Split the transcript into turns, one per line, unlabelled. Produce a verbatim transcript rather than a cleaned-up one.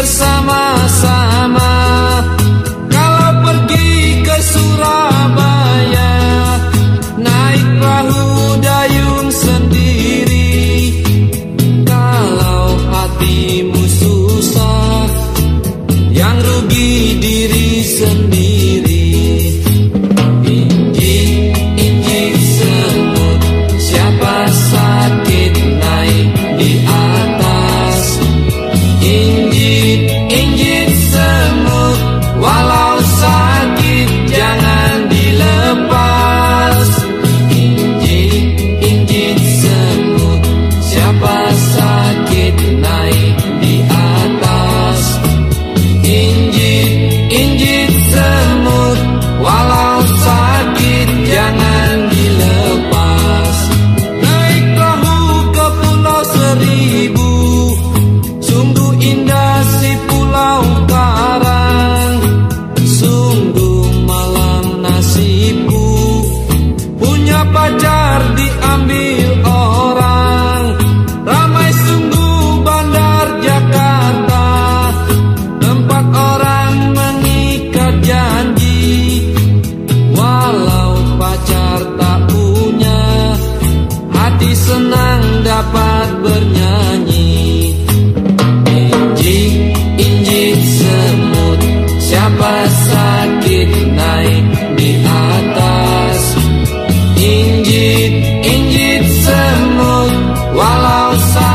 bersama-sama. Kalau pergi ke Surabaya, naik perahu dayung sendiri. Kalau hatimu susah, yang rugi diri sendiri. Injik-injik semut, siapa sakit naik di atas. Injik-injik semut, walau sakit jangan dilepas. Injik-injik semut, siapa sakit naik di atas. Injik-injik semut, walau sakit jangan dilepas. Naik perahu ke Pulau Seribu, sungguh indah si Pulau Karang. Sungguh malang nasibku, punya pacar diambil orang. Ramai sungguh bandar Jakarta, tempat orang mengikat janji. Walau pacar tak punya, hati senang dapat bernyanyi. Injik-injik semut, siapa sakit naik di atas. Injik-injik semut, walau sakit